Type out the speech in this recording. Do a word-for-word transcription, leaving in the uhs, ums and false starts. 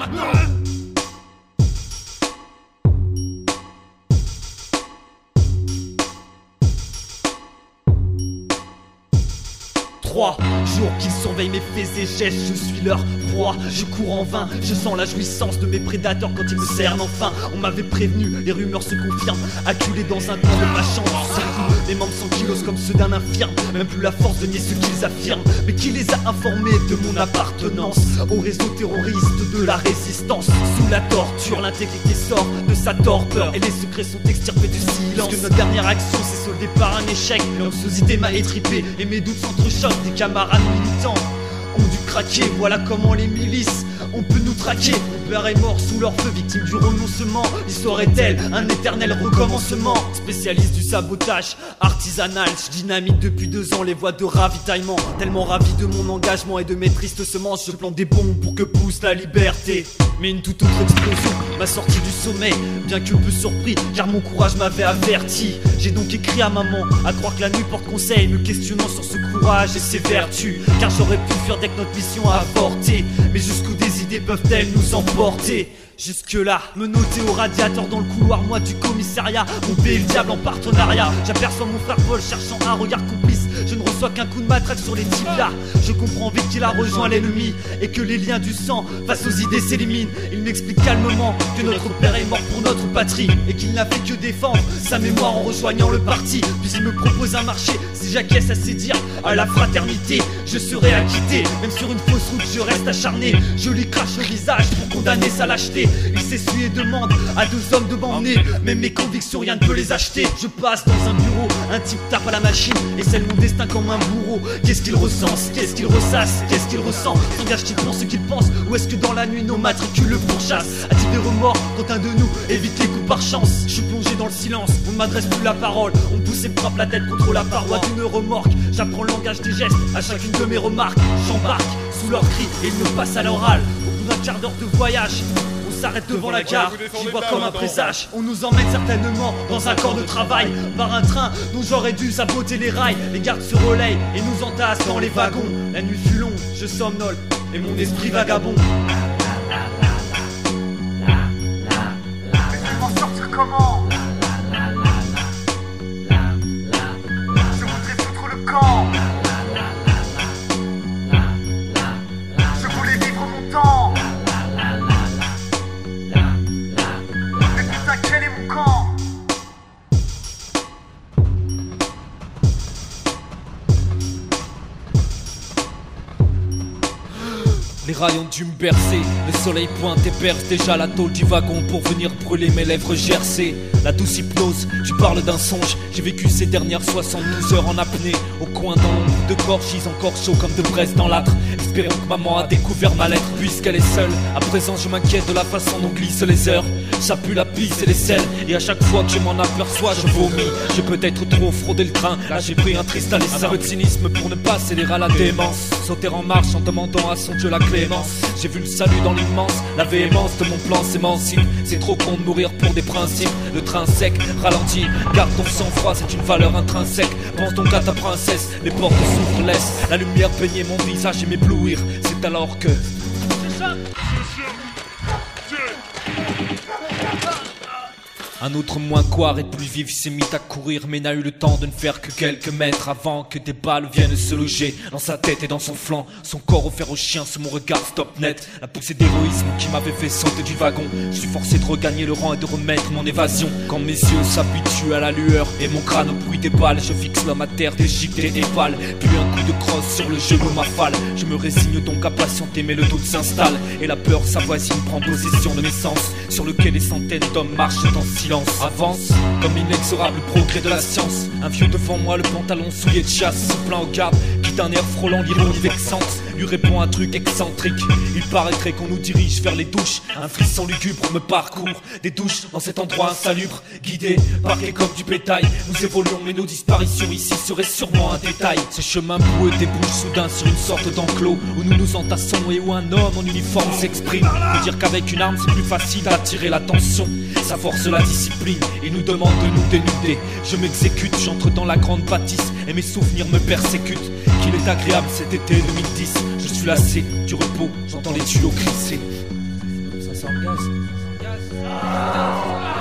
maintenant. Trois jours qu'ils surveillent mes faits et gestes, je suis leur proie. Je cours en vain, je sens la jouissance de mes prédateurs quand ils me cernent enfin. On m'avait prévenu, les rumeurs se confirment. Acculé dans un coin de ma chambre, seul coup, les membres cent kilos comme ceux d'un infirme. Même plus la force de nier ce qu'ils affirment. Mais qui les a informés de mon appartenance au réseau terroriste de la résistance? Sous la torture, l'intégrité sort de sa torpeur et les secrets sont extirpés du silence. Parce que notre dernière action s'est soldée par un échec. L'anxiété m'a étripé et mes doutes s'entrechoquent. Des camarades militants ont dû craquer, voilà comment les milices on peut nous traquer. Mon père est mort sous leur feu, victime du renoncement. L'histoire est-elle un éternel recommencement? Spécialiste du sabotage artisanal, je dynamite depuis deux ans les voies de ravitaillement. Tellement ravi de mon engagement et de mes tristes semences, je plante des bombes pour que pousse la liberté. Mais une toute autre explosion m'a sorti du sommeil, bien que peu surpris, car mon courage m'avait averti. J'ai donc écrit à maman, à croire que la nuit porte conseil, me questionnant sur ce courage et ses vertus. Car j'aurais pu fuir dès que notre mission a avorté, mais jusqu'où des idées peuvent-elles nous emporter? Jusque-là, me noter au radiateur dans le couloir, moi du commissariat, mon pays le diable en partenariat. J'aperçois mon frère Paul cherchant un regard complice. Je ne reçois qu'un coup de matraque sur les tibias. Je comprends vite qu'il a rejoint l'ennemi et que les liens du sang face aux idées s'éliminent. Il m'explique calmement que notre père est mort pour notre patrie et qu'il n'a fait que défendre sa mémoire en rejoignant le parti. Puis il me propose un marché, si j'acquiesce à ses dires à la fraternité, je serai acquitté. Même sur une fausse route je reste acharné, je lui crache le visage pour condamner sa lâcheté. Il s'essuie et demande à deux hommes de m'emmener, mais mes convictions rien ne peut les acheter. Je passe dans un bureau, un type tape à la machine et scelle mon destin comme un bourreau. Qu'est-ce qu'il recense, qu'est-ce qu'il ressasse, qu'est-ce qu'il ressent? S'engage-t-il pour ce qu'il pense, ou est-ce que dans la nuit nos matricules le pourchassent? A-t-il des remords quand un de nous évite les coups par chance? Je suis plongé dans le silence, on ne m'adresse plus la parole. On me pousse et me frappe la tête contre la paroi d'une remorque. J'apprends le langage des gestes à chacune de mes remarques. J'embarque sous leurs cris et ils me passent à l'oral. Au bout d'un quart d'heure de voyage, s'arrête devant la gare, j'y vois comme un présage. On nous emmène certainement dans un corps de travail par un train dont j'aurais dû saboter les rails. Les gardes se relayent et nous entassent dans les wagons. La nuit fut longue, je somnole et mon esprit vagabond. Mais je vais m'en sortir comment? Je voudrais foutre le camp. Je voulais vivre mon temps. Quel est mon camp? Les rails ont dû me bercer, le soleil pointe et perce déjà la tôle du wagon pour venir brûler mes lèvres gercées. La douce hypnose, tu parles d'un songe. J'ai vécu ces dernières soixante-douze heures en apnée, au coin dans l'ombre de Gorgis, encore chaud comme de Brest dans l'âtre. Espérons que maman a découvert ma lettre puisqu'elle est seule. À présent je m'inquiète de la façon dont glissent les heures. Ça pue la pisse et les selles, et à chaque fois que je m'en aperçois je vomis. J'ai peut-être trop fraudé le train, là j'ai pris un triste aller. Un peu de cynisme pour ne pas céder à la démence. Sauter en marche en demandant à son Dieu la clémence. J'ai vu le salut dans l'immense, la véhémence de mon plan s'émancipe. C'est trop con de mourir pour des principes. Le train sec, ralenti, garde ton sang-froid, c'est une valeur intrinsèque. Pense donc à ta princesse, les portes s'ouvrent, laisse la lumière baigner mon visage et m'éblouir. C'est alors que... Un autre moins coire et plus vif s'est mis à courir, mais n'a eu le temps de ne faire que quelques mètres avant que des balles viennent se loger dans sa tête et dans son flanc. Son corps offert au chien sous mon regard stop net. La poussée d'héroïsme qui m'avait fait sauter du wagon. Je suis forcé de regagner le rang et de remettre mon évasion. Quand mes yeux s'habituent à la lueur et mon crâne au bruit des balles, je fixe l'homme à terre déchiqueté des balles. Puis un coup de crosse sur le genou m'affale. Je me résigne donc à patienter, mais le doute s'installe et la peur s'avoisine, prend possession de mes sens. Sur lequel des centaines d'hommes marchent en silence. Avance comme l'inexorable progrès de la science. Un vieux devant moi, le pantalon souillé de chasse, se plaint au garde qui d'un air frôlant l'ironie vexante lui répond un truc excentrique. Il paraîtrait qu'on nous dirige vers les douches. Un frisson lugubre me parcourt. Des douches dans cet endroit insalubre, guidés, parqués comme du bétail. Nous évoluons mais nos disparitions ici seraient sûrement un détail. Ce chemin boueux débouche soudain sur une sorte d'enclos où nous nous entassons et où un homme en uniforme s'exprime. Faut dire qu'avec une arme c'est plus facile d'attirer l'attention. Ça force la discipline et nous demande de nous dénuder. Je m'exécute, j'entre dans la grande bâtisse et mes souvenirs me persécutent. Qu'il est agréable cet été deux mille dix. Je suis lassé du repos, j'entends les tuyaux glisser. sans gaz.